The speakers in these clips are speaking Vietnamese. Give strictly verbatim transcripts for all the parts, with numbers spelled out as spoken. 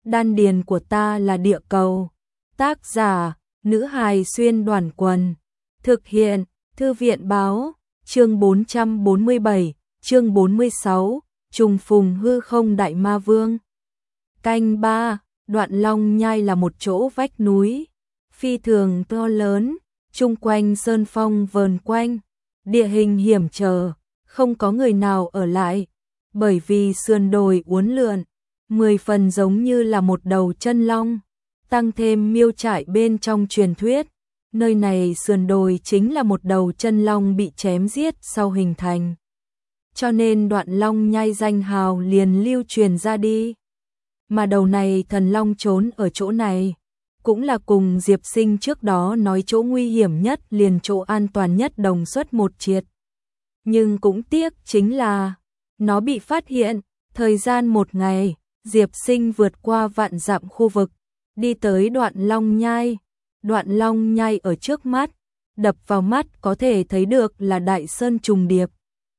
đan điền của ta là địa cầu. Tác giả, nữ hài xuyên đoàn quần. Thực hiện, thư viện báo, chương bốn trăm bốn mươi bảy, chương bốn mươi sáu, trùng phùng hư không đại ma vương. Canh ba, Đoạn Long Nhai là một chỗ vách núi, phi thường to lớn, chung quanh sơn phong vờn quanh, địa hình hiểm trở, không có người nào ở lại, bởi vì sườn đồi uốn lượn, mười phần giống như là một đầu chân long, tăng thêm miêu trại bên trong truyền thuyết. Nơi này sườn đồi chính là một đầu chân long bị chém giết sau hình thành. Cho nên Đoạn Long Nhai danh hào liền lưu truyền ra đi. Mà đầu này thần long trốn ở chỗ này, cũng là cùng Diệp Sinh trước đó nói chỗ nguy hiểm nhất liền chỗ an toàn nhất đồng xuất một triệt. Nhưng cũng tiếc chính là, nó bị phát hiện, thời gian một ngày, Diệp Sinh vượt qua vạn dặm khu vực, đi tới Đoạn Long Nhai. Đoạn Long Nhai ở trước mắt, đập vào mắt có thể thấy được là đại sơn trùng điệp.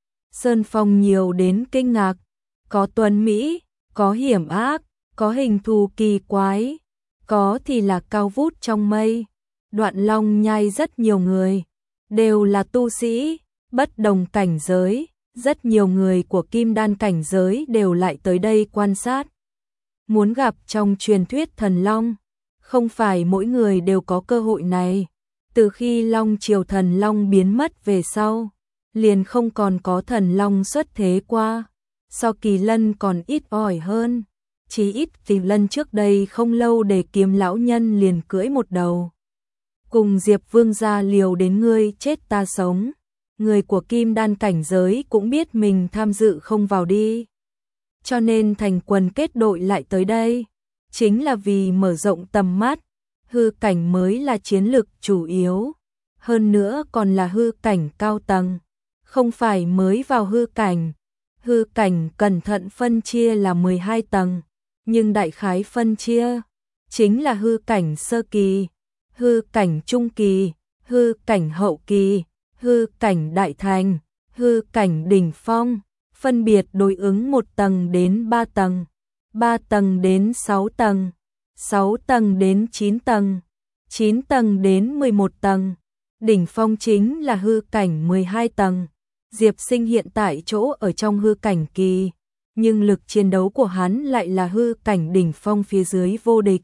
Sơn phong nhiều đến kinh ngạc, có tuấn mỹ, có hiểm ác, có hình thù kỳ quái, có thì là cao vút trong mây. Đoạn Long Nhai rất nhiều người, đều là tu sĩ, bất đồng cảnh giới, rất nhiều người của kim đan cảnh giới đều lại tới đây quan sát. Muốn gặp trong truyền thuyết thần long, không phải mỗi người đều có cơ hội này. Từ khi Long Triều thần long biến mất về sau, liền không còn có thần long xuất thế qua. So Kỳ Lân còn ít ỏi hơn, chỉ ít Kỳ Lân trước đây không lâu để kiếm lão nhân liền cưỡi một đầu. Cùng Diệp Vương gia liều đến ngươi chết ta sống. Người của kim đan cảnh giới cũng biết mình tham dự không vào đi. Cho nên thành quần kết đội lại tới đây. Chính là vì mở rộng tầm mắt, hư cảnh mới là chiến lực chủ yếu, hơn nữa còn là hư cảnh cao tầng, không phải mới vào hư cảnh. Hư cảnh cẩn thận phân chia là mười hai tầng, nhưng đại khái phân chia chính là hư cảnh sơ kỳ, hư cảnh trung kỳ, hư cảnh hậu kỳ, hư cảnh đại thành, hư cảnh đỉnh phong, phân biệt đối ứng một tầng đến ba tầng. ba tầng đến sáu tầng, sáu tầng đến chín tầng, chín tầng đến mười một tầng, đỉnh phong chính là hư cảnh mười hai tầng. Diệp Sinh hiện tại chỗ ở trong hư cảnh kỳ, nhưng lực chiến đấu của hắn lại là hư cảnh đỉnh phong phía dưới vô địch.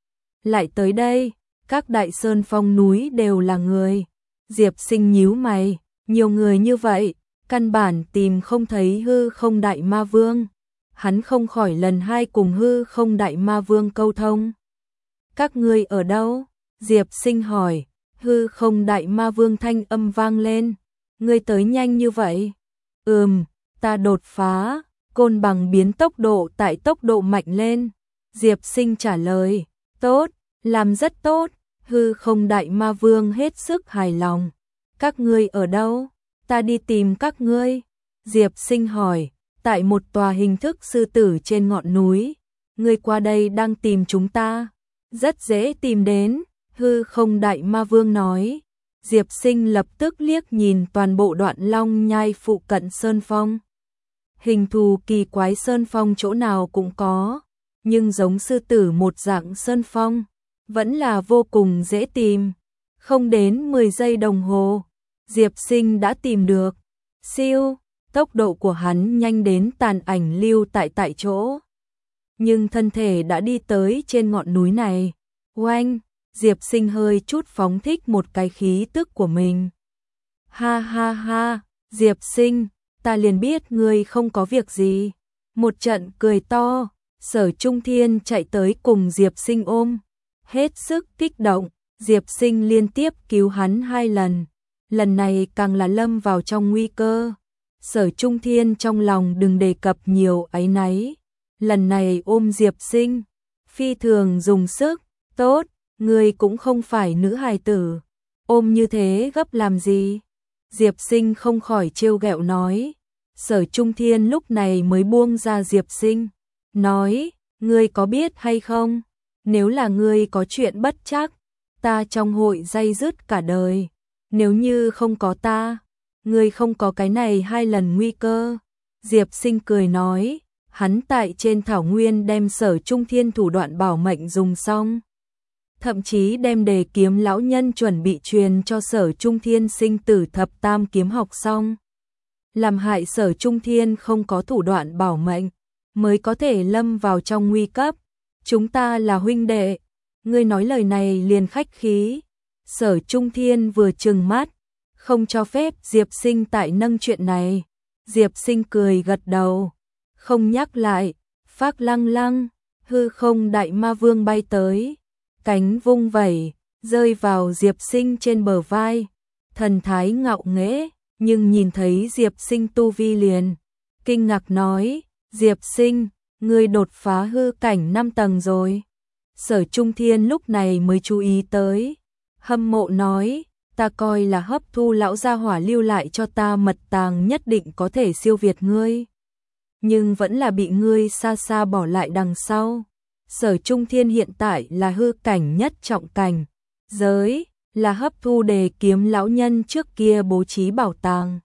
Lại tới đây, các đại sơn phong núi đều là người. Diệp Sinh nhíu mày, nhiều người như vậy, căn bản tìm không thấy hư không đại ma vương. Hắn không khỏi lần hai cùng hư không đại ma vương câu thông. Các ngươi ở đâu? Diệp Sinh hỏi. Hư không đại ma vương thanh âm vang lên. Ngươi tới nhanh như vậy? Ừm, ta đột phá, côn bằng biến tốc độ tại tốc độ mạnh lên. Diệp Sinh trả lời. Tốt, làm rất tốt. Hư không đại ma vương hết sức hài lòng. Các ngươi ở đâu? Ta đi tìm các ngươi. Diệp Sinh hỏi. Tại một tòa hình thức sư tử trên ngọn núi, ngươi qua đây đang tìm chúng ta, rất dễ tìm đến. Hư không đại ma vương nói. Diệp Sinh lập tức liếc nhìn toàn bộ Đoạn Long Nhai phụ cận sơn phong. Hình thù kỳ quái sơn phong chỗ nào cũng có, nhưng giống sư tử một dạng sơn phong, vẫn là vô cùng dễ tìm. Không đến mười giây đồng hồ, Diệp Sinh đã tìm được. Siêu! Tốc độ của hắn nhanh đến tàn ảnh lưu tại tại chỗ. Nhưng thân thể đã đi tới trên ngọn núi này. Oanh! Diệp Sinh hơi chút phóng thích một cái khí tức của mình. Ha ha ha! Diệp Sinh, ta liền biết ngươi không có việc gì. Một trận cười to, Sở Trung Thiên chạy tới cùng Diệp Sinh ôm. Hết sức kích động, Diệp Sinh liên tiếp cứu hắn hai lần. Lần này càng là lâm vào trong nguy cơ. Sở Trung Thiên trong lòng đừng đề cập nhiều áy náy. Lần này ôm Diệp Sinh, phi thường dùng sức. Tốt, ngươi cũng không phải nữ hài tử, ôm như thế gấp làm gì? Diệp Sinh không khỏi trêu ghẹo nói. Sở Trung Thiên lúc này mới buông ra Diệp Sinh, nói, ngươi có biết hay không? Nếu là ngươi có chuyện bất trắc, ta trong hội day dứt cả đời. Nếu như không có ta, ngươi không có cái này hai lần nguy cơ. Diệp Sinh cười nói, hắn tại trên thảo nguyên đem Sở Trung Thiên thủ đoạn bảo mệnh dùng xong. Thậm chí đem Đề Kiếm lão nhân chuẩn bị truyền cho Sở Trung Thiên sinh tử thập tam kiếm học xong. Làm hại Sở Trung Thiên không có thủ đoạn bảo mệnh, mới có thể lâm vào trong nguy cấp. Chúng ta là huynh đệ, ngươi nói lời này liền khách khí. Sở Trung Thiên vừa trừng mắt, không cho phép Diệp Sinh tại nâng chuyện này. Diệp Sinh cười gật đầu, không nhắc lại. Phác lăng lăng, hư không đại ma vương bay tới, cánh vung vẩy, rơi vào Diệp Sinh trên bờ vai, thần thái ngạo nghễ, nhưng nhìn thấy Diệp Sinh tu vi liền, kinh ngạc nói, Diệp Sinh, ngươi đột phá hư cảnh năm tầng rồi. Sở Trung Thiên lúc này mới chú ý tới, hâm mộ nói, ta coi là hấp thu lão gia hỏa lưu lại cho ta mật tàng nhất định có thể siêu việt ngươi. Nhưng vẫn là bị ngươi xa xa bỏ lại đằng sau. Sở Trung Thiên hiện tại là hư cảnh nhất trọng cảnh, giới là hấp thu Đề Kiếm lão nhân trước kia bố trí bảo tàng.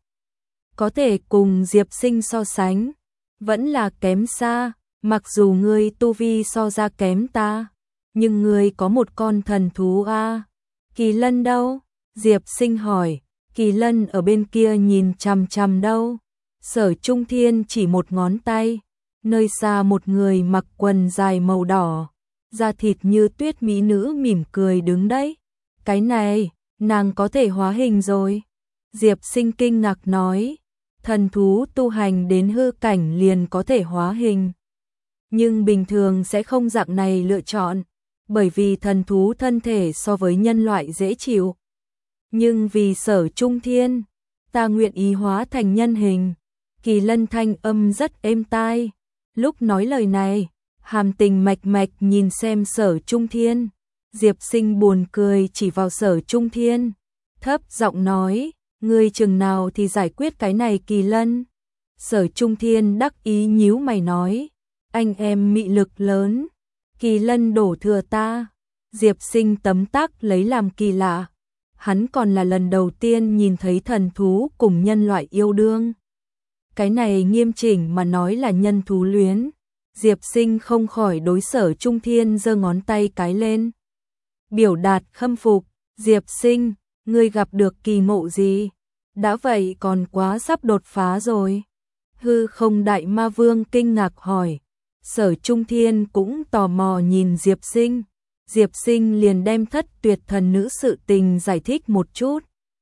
Có thể cùng Diệp Sinh so sánh, vẫn là kém xa, mặc dù ngươi tu vi so ra kém ta, nhưng ngươi có một con thần thú a. Kỳ Lân đâu? Diệp Sinh hỏi. Kỳ Lân ở bên kia nhìn chằm chằm đâu? Sở Trung Thiên chỉ một ngón tay, nơi xa một người mặc quần dài màu đỏ, da thịt như tuyết mỹ nữ mỉm cười đứng đấy. Cái này, nàng có thể hóa hình rồi. Diệp Sinh kinh ngạc nói, thần thú tu hành đến hư cảnh liền có thể hóa hình. Nhưng bình thường sẽ không dạng này lựa chọn, bởi vì thần thú thân thể so với nhân loại dễ chịu. Nhưng vì Sở Trung Thiên, ta nguyện ý hóa thành nhân hình. Kỳ Lân thanh âm rất êm tai. Lúc nói lời này, hàm tình mạch mạch nhìn xem Sở Trung Thiên. Diệp Sinh buồn cười chỉ vào Sở Trung Thiên, thấp giọng nói, ngươi chừng nào thì giải quyết cái này Kỳ Lân. Sở Trung Thiên đắc ý nhíu mày nói, anh em mị lực lớn, Kỳ Lân đổ thừa ta. Diệp Sinh tấm tắc lấy làm kỳ lạ, hắn còn là lần đầu tiên nhìn thấy thần thú cùng nhân loại yêu đương. Cái này nghiêm chỉnh mà nói là nhân thú luyến. Diệp Sinh không khỏi đối Sở Trung Thiên giơ ngón tay cái lên, biểu đạt khâm phục. Diệp Sinh, ngươi gặp được kỳ ngộ gì? Đã vậy còn quá sắp đột phá rồi. Hư không đại ma vương kinh ngạc hỏi. Sở Trung Thiên cũng tò mò nhìn Diệp Sinh. Diệp Sinh liền đem thất tuyệt thần nữ sự tình giải thích một chút,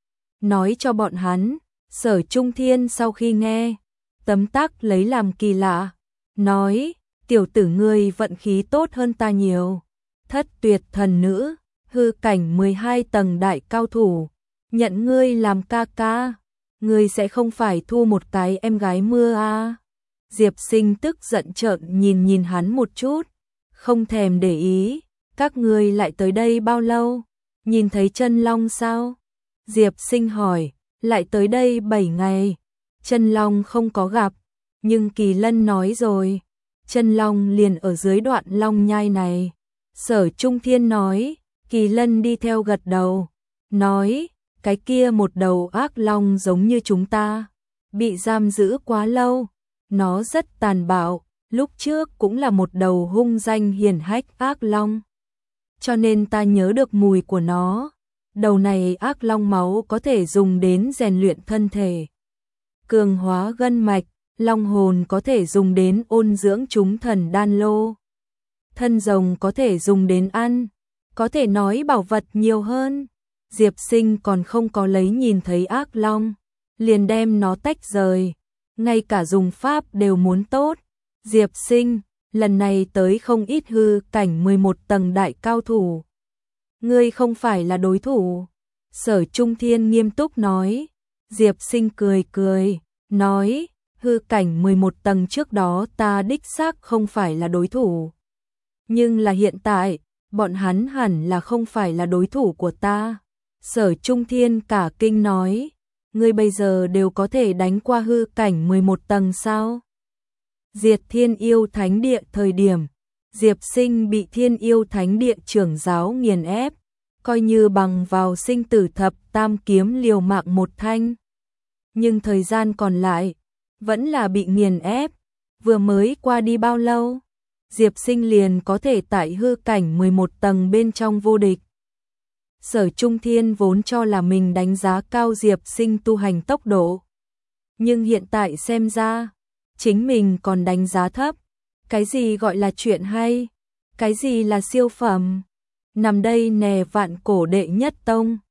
nói cho bọn hắn. Sở Trung Thiên sau khi nghe, tấm tắc lấy làm kỳ lạ, nói, tiểu tử ngươi vận khí tốt hơn ta nhiều. Thất tuyệt thần nữ, hư cảnh mười hai tầng đại cao thủ, nhận ngươi làm ca ca, ngươi sẽ không phải thu một cái em gái mưa à? Diệp Sinh tức giận trợn nhìn nhìn hắn một chút, không thèm để ý. Các ngươi lại tới đây bao lâu? Nhìn thấy chân long sao? Diệp Sinh hỏi. Lại tới đây bảy ngày. Chân long không có gặp, nhưng Kỳ Lân nói rồi, chân long liền ở dưới đoạn long nhai này. Sở Trung Thiên nói. Kỳ Lân đi theo gật đầu, nói, cái kia một đầu ác long giống như chúng ta, bị giam giữ quá lâu, nó rất tàn bạo, lúc trước cũng là một đầu hung danh hiển hách ác long. Cho nên ta nhớ được mùi của nó. Đầu này ác long máu có thể dùng đến rèn luyện thân thể, cường hóa gân mạch, long hồn có thể dùng đến ôn dưỡng chúng thần đan lô, thân rồng có thể dùng đến ăn, có thể nói bảo vật nhiều hơn. Diệp Sinh còn không có lấy nhìn thấy ác long, liền đem nó tách rời, ngay cả dùng pháp đều muốn tốt. Diệp Sinh, lần này tới không ít hư cảnh mười một tầng đại cao thủ. Ngươi không phải là đối thủ. Sở Trung Thiên nghiêm túc nói. Diệp Sinh cười cười, nói, hư cảnh mười một tầng trước đó ta đích xác không phải là đối thủ. Nhưng là hiện tại, bọn hắn hẳn là không phải là đối thủ của ta. Sở Trung Thiên cả kinh nói, ngươi bây giờ đều có thể đánh qua hư cảnh mười một tầng sao? Diệt Thiên Yêu Thánh Địa thời điểm, Diệp Sinh bị Thiên Yêu Thánh Địa trưởng giáo nghiền ép, coi như bằng vào sinh tử thập tam kiếm liều mạng một thanh. Nhưng thời gian còn lại, vẫn là bị nghiền ép. vừa mới qua đi bao lâu, Diệp Sinh liền có thể tại hư cảnh mười một tầng bên trong vô địch. Sở Trung Thiên vốn cho là mình đánh giá cao Diệp Sinh tu hành tốc độ. Nhưng hiện tại xem ra, chính mình còn đánh giá thấp. Cái gì gọi là chuyện hay? Cái gì là siêu phẩm? Nằm đây nè vạn cổ đệ nhất tông.